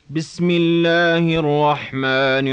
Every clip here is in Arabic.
بسم الله الرحمن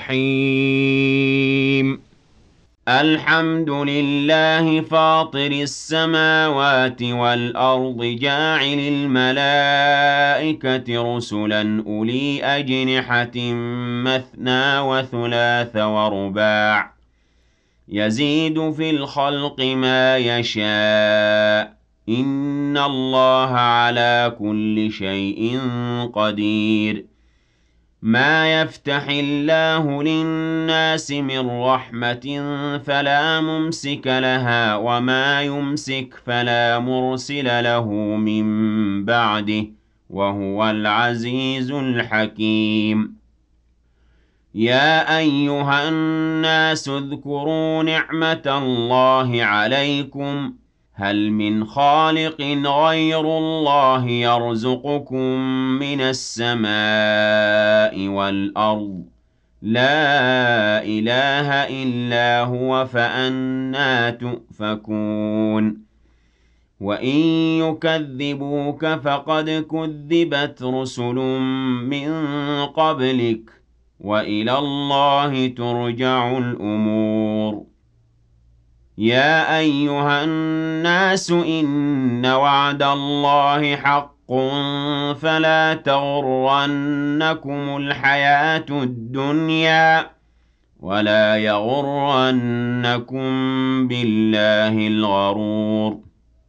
الرحيم. الحمد لله فاطر السماوات والأرض جاعل الملائكة رسلا أولي أجنحة مثنى وثلاث ورباع يزيد في الخلق ما يشاء إن الله على كل شيء قدير. ما يفتح الله للناس من رحمة فلا ممسك لها وما يمسك فلا مرسل له من بعده وهو العزيز الحكيم. يا أيها الناس اذكروا نعمة الله عليكم هل من خالق غير الله يرزقكم من السماء والأرض لا إله إلا هو فأنى تؤفكون. وإن يكذبوك فقد كذبت رسل من قبلك وإلى الله ترجع الأمور. يا أيها الناس إن وعد الله حق فلا تغرنكم الحياة الدنيا ولا يغرنكم بالله الغرور.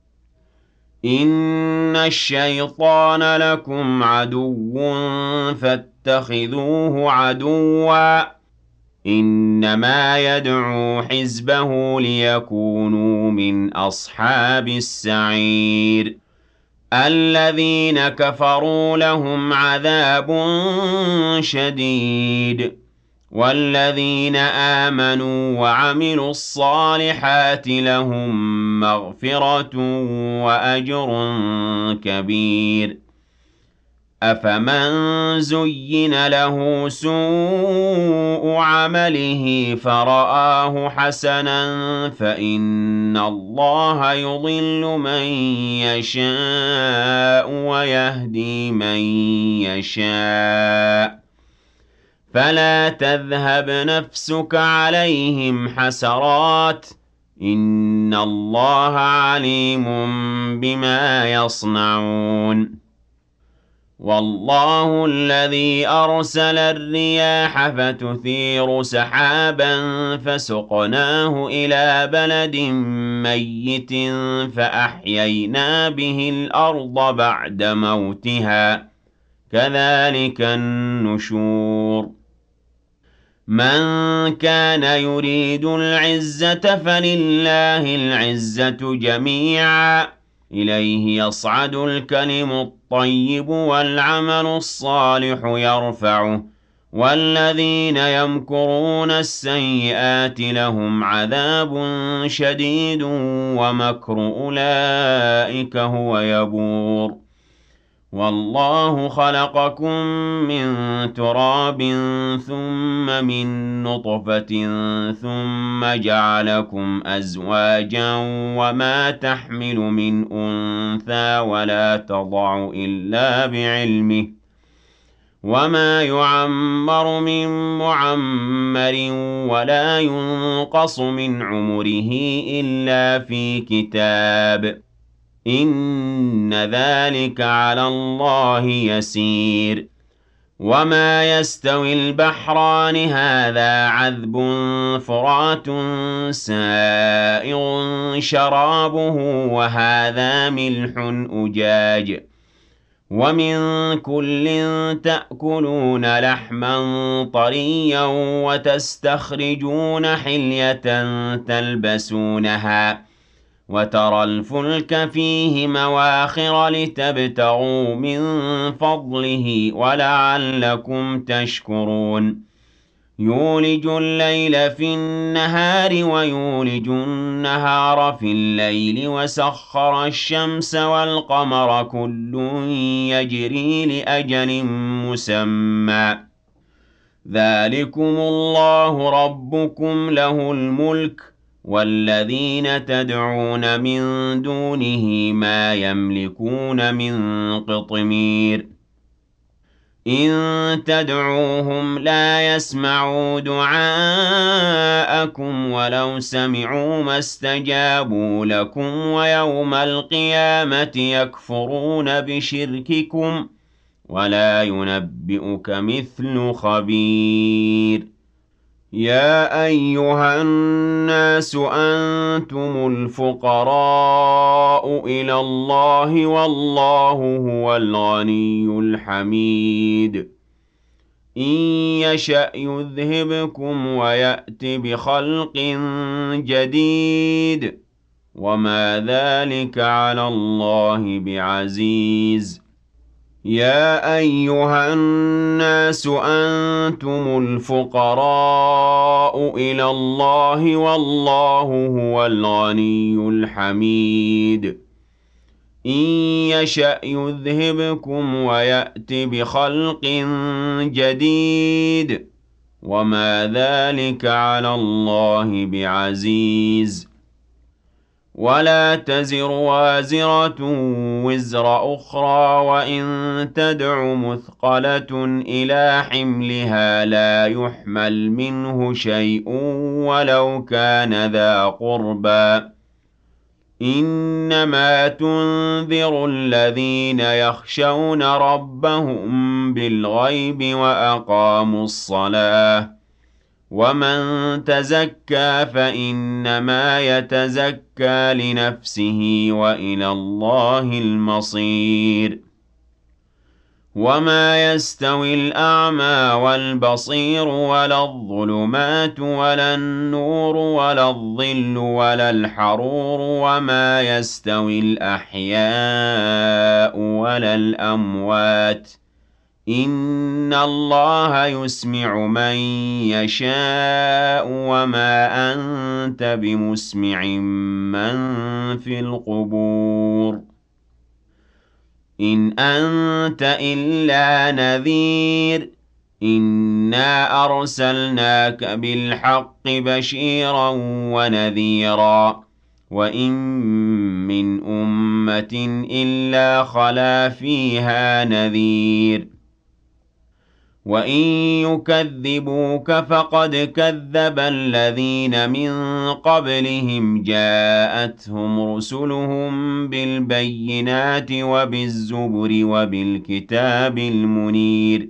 إن الشيطان لكم عدو فاتخذوه عدوا إنما يدعو حزبه ليكونوا من أصحاب السعير. الذين كفروا لهم عذاب شديد والذين آمنوا وعملوا الصالحات لهم مغفرة وأجر كبير. أفمن زين له سوء عمله فرآه حسنا فإن الله يضل من يشاء ويهدي من يشاء فلا تذهب نفسك عليهم حسرات إن الله عليم بما يصنعون. والله الذي أرسل الرياح فتثير سحابا فسقناه إلى بلد ميت فأحيينا به الأرض بعد موتها كذلك النشور. من كان يريد العزة فلله العزة جميعا إليه يصعد الكلم الطيب والعمل الصالح يرفعه والذين يمكرون السيئات لهم عذاب شديد ومكر أولئك هو يبور. والله خلقكم من تراب ثم من نطفة ثم جعلكم أزواجا وما تحمل من أنثى ولا تضع إلا بعلمه وما يعمر من معمر ولا ينقص من عمره إلا في كتاب إن ذلك على الله يسير. وما يستوي البحران هذا عذب فرات سائغ شرابه وهذا ملح أجاج ومن كل تأكلون لحما طريا وتستخرجون حلية تلبسونها وترى الفلك فيه مواخر لتبتغوا من فضله ولعلكم تشكرون. يولج الليل في النهار ويولج النهار في الليل وسخر الشمس والقمر كل يجري لأجل مسمى ذلكم الله ربكم له الملك والذين تدعون من دونه ما يملكون من قطمير. إن تدعوهم لا يسمعوا دعاءكم ولو سمعوا ما استجابوا لكم ويوم القيامة يكفرون بشرككم ولا ينبئك مثل خبير. يا أيها الناس أنتم الفقراء إلى الله والله هو الغني الحميد. إن يشأ يذهبكم ويأت بخلق جديد وما ذلك على الله بعزيز. يا أيها الناس أنتم الفقراء إلى الله والله هو الغني الحميد. إن يشأ يذهبكم ويأت بخلق جديد وما ذلك على الله بعزيز. ولا تزر وازرة وزر أخرى وإن تدع مثقلة إلى حملها لا يحمل منه شيء ولو كان ذا قربى. إنما تنذر الذين يخشون ربهم بالغيب وأقاموا الصلاة ومن تزكى فإنما يتزكى لنفسه وإلى الله المصير. وما يستوي الأعمى والبصير ولا الظلمات ولا النور ولا الظل ولا الحرور وما يستوي الأحياء ولا الأموات إن الله يسمع من يشاء وما أنت بمسمع من في القبور إن أنت إلا نذير. إنا أرسلناك بالحق بشيرا ونذيرا وإن من أمة إلا خلا فيها نذير. وإن يكذبوك فقد كذب الذين من قبلهم جاءتهم رسلهم بالبينات وبالزبر وبالكتاب المنير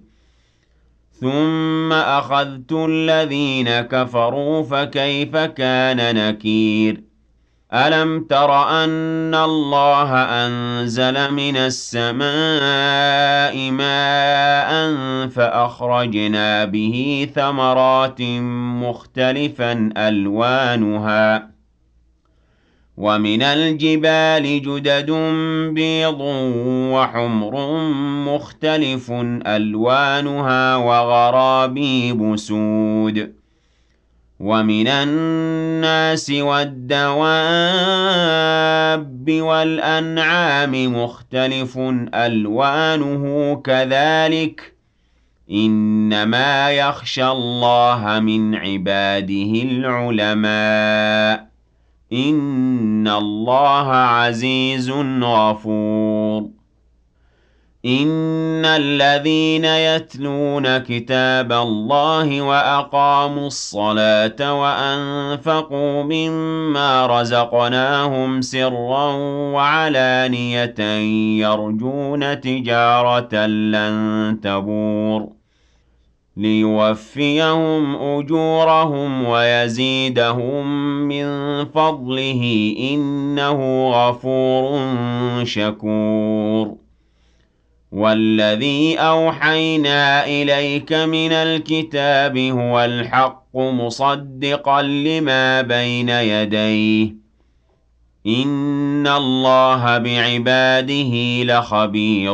ثم أخذت الذين كفروا فكيف كان نكير. ألم تر أن الله أنزل من السماء ماء فأخرجنا به ثمرات مختلفا ألوانها ومن الجبال جدد بيض وحمر مختلف ألوانها وغرابيب سود ومن الناس والدواب والأنعام مختلف ألوانه كذلك إنما يخشى الله من عباده العلماء إن الله عزيز غفور. إن الذين يتلون كتاب الله وأقاموا الصلاة وأنفقوا مما رزقناهم سرا وعلانية يرجون تجارة لن تبور ليوفيهم أجورهم ويزيدهم من فضله إنه غفور شكور. والذي أوحينا إليك من الكتاب هو الحق مصدقا لما بين يديه إن الله بعباده لخبير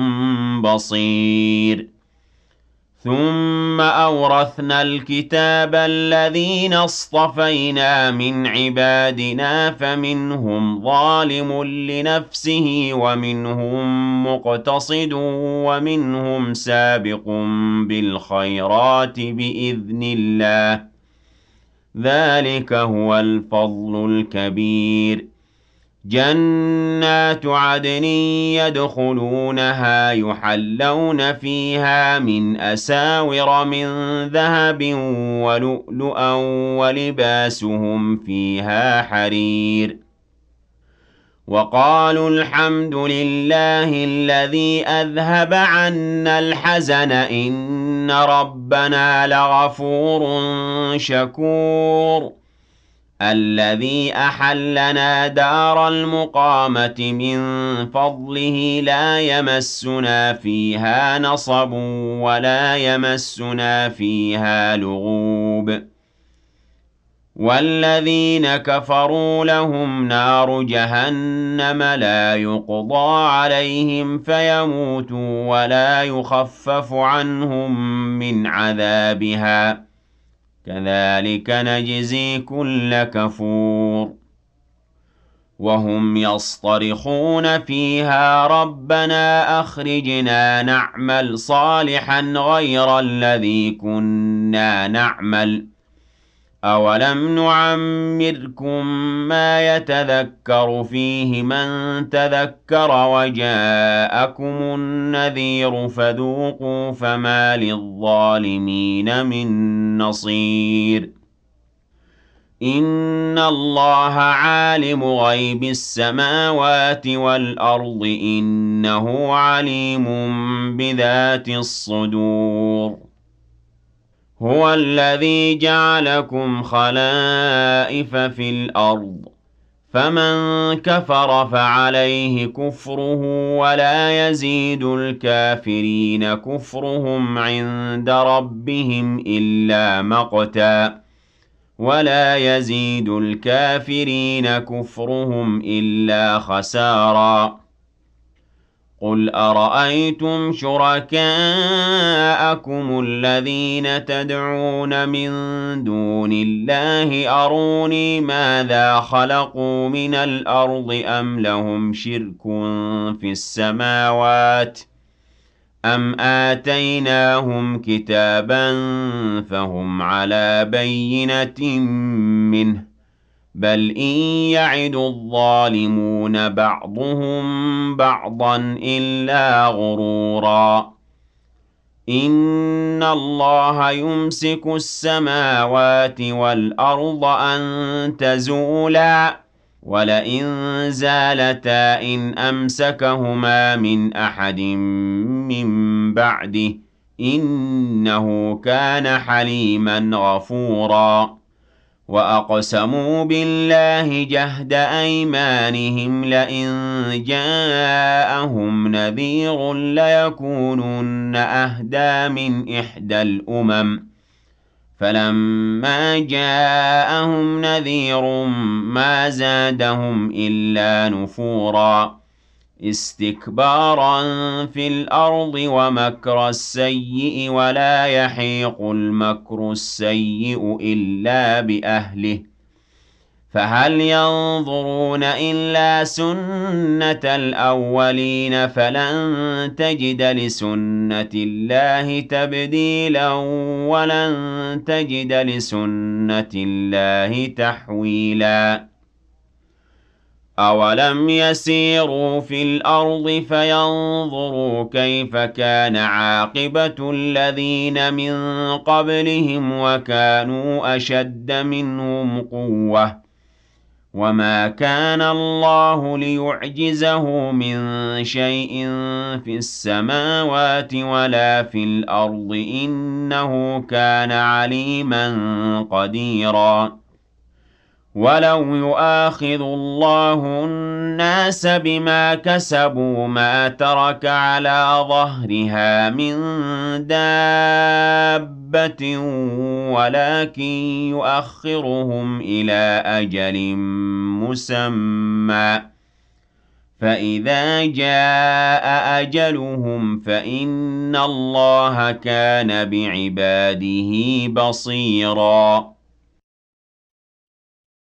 بصير. ثم أورثنا الكتاب الذين اصطفينا من عبادنا فمنهم ظالم لنفسه ومنهم مقتصد ومنهم سابق بالخيرات بإذن الله ذلك هو الفضل الكبير. جَنَّاتُ عَدْنٍ يَدْخُلُونَهَا يُحَلَّوْنَ فِيهَا مِنْ أَسَاوِرَ مِن ذَهَبٍ وَلُؤْلُؤًا وَلِبَاسُهُمْ فِيهَا حَرِيرٌ وَقَالُوا الْحَمْدُ لِلَّهِ الَّذِي أَذْهَبَ عَنَّا الْحَزَنَ إِنَّ رَبَّنَا لَغَفُورٌ شَكُورٌ الَّذِي أَحَلَّنَا دَارَ الْمُقَامَةِ مِن فَضْلِهِ لَا يَمَسُّنَا فِيهَا نَصَبٌ وَلَا يَمَسُّنَا فِيهَا لُغُوبٌ وَالَّذِينَ كَفَرُوا لَهُمْ نَارُ جَهَنَّمَ لَا يُقْضَىٰ عَلَيْهِمْ فَيَمُوتُوا وَلَا يُخَفَّفُ عَنْهُم مِّنْ عَذَابِهَا ۚ كَذَٰلِكَ نَجْزِي كُلَّ كَفُورٍ وَهُمْ يَصْطَرِخُونَ فِيهَا رَبَّنَا أَخْرِجْنَا نَعْمَلْ صَالِحًا غَيْرَ الَّذِي كُنَّا نَعْمَلُ ۚ أَوَلَمْ نُعَمِّرْكُم مَّا يَتَذَكَّرُ فِيهِ مَن تَذَكَّرَ وَجَاءَكُمُ النَّذِيرُ فَذُوقُوا فَمَا لِلظَّالِمِينَ مِن نَّصِيرٍ إِنَّ اللَّهَ عَالِمُ غَيْبِ السَّمَاوَاتِ وَالْأَرْضِ ۚ إِنَّهُ عَلِيمٌ بِذَاتِ الصُّدُورِ هُوَ الَّذِي جَعَلَكُمْ خَلَائِفَ فِي الْأَرْضِ ۚ فَمَن كَفَرَ فَعَلَيْهِ كُفْرُهُ ۖ وَلَا يَزِيدُ الْكَافِرِينَ كُفْرُهُمْ عِندَ رَبِّهِمْ إِلَّا مَقْتًا ۖ وَلَا يَزِيدُ الْكَافِرِينَ كُفْرُهُمْ إِلَّا خَسَارًا قُلْ أَرَأَيْتُمْ شُرَكَاءَكُمُ الَّذِينَ تَدْعُونَ مِن دُونِ اللَّهِ أَرُونِي مَاذَا خَلَقُوا مِنَ الْأَرْضِ أَمْ لَهُمْ شِرْكٌ فِي السَّمَاوَاتِ أَمْ آتَيْنَاهُمْ كِتَابًا فَهُمْ عَلَىٰ بَيِّنَةٍ مِّنْهُ ۚ بَلْ إِن يَعِدُ الظَّالِمُونَ بَعْضُهُم بَعْضًا إِلَّا غُرُورًا إِنَّ اللَّهَ يُمْسِكُ السَّمَاوَاتِ وَالْأَرْضَ أَن تَزُولَا ۚ وَلَئِن زَالَتَا إِنْ أَمْسَكَهُمَا مِنْ أَحَدٍ مِّن بَعْدِهِ ۚ إِنَّهُ كَانَ حَلِيمًا غَفُورًا وَأَقْسَمُوا بِاللَّهِ جَهْدَ أَيْمَانِهِمْ لَئِن جَاءَهُمْ نَذِيرٌ لَّيَكُونُنَّ أَهْدَىٰ مِنْ إِحْدَى الْأُمَمِ ۖ فَلَمَّا جَاءَهُمْ نَذِيرٌ مَّا زَادَهُمْ إِلَّا نُفُورًا اسْتِكْبَارًا فِي الْأَرْضِ وَمَكْرَ السَّيِّئِ ۚ وَلَا يَحِيقُ الْمَكْرُ السَّيِّئُ إِلَّا بِأَهْلِهِ ۚ فَهَلْ يَنظُرُونَ إِلَّا سُنَّتَ الْأَوَّلِينَ ۖ فَلَن تَجِدَ لِسُنَّةِ اللَّهِ تَبْدِيلًا ۖ وَلَن تَجِدَ لِسُنَّةِ اللَّهِ تَحْوِيلًا أَوَلَمْ يَسِيرُوا فِي الْأَرْضِ فَيَنظُرُوا كَيْفَ كَانَ عَاقِبَةُ الَّذِينَ مِن قَبْلِهِمْ وَكَانُوا أَشَدَّ مِنْهُمْ قُوَّةً ۚ وَمَا كَانَ اللَّهُ لِيُعْجِزَهُ مِن شَيْءٍ فِي السَّمَاوَاتِ وَلَا فِي الْأَرْضِ ۚ إِنَّهُ كَانَ عَلِيمًا قَدِيرًا وَلَوْ يُؤَاخِذُ اللَّهُ النَّاسَ بِمَا كَسَبُوا مَا تَرَكَ عَلَىٰ ظَهْرِهَا مِن دَابَّةٍ وَلَٰكِن يُؤَخِّرُهُمْ إِلَىٰ أَجَلٍ مُّسَمًّى ۖ فَإِذَا جَاءَ أَجَلُهُمْ فَإِنَّ اللَّهَ كَانَ بِعِبَادِهِ بَصِيرًا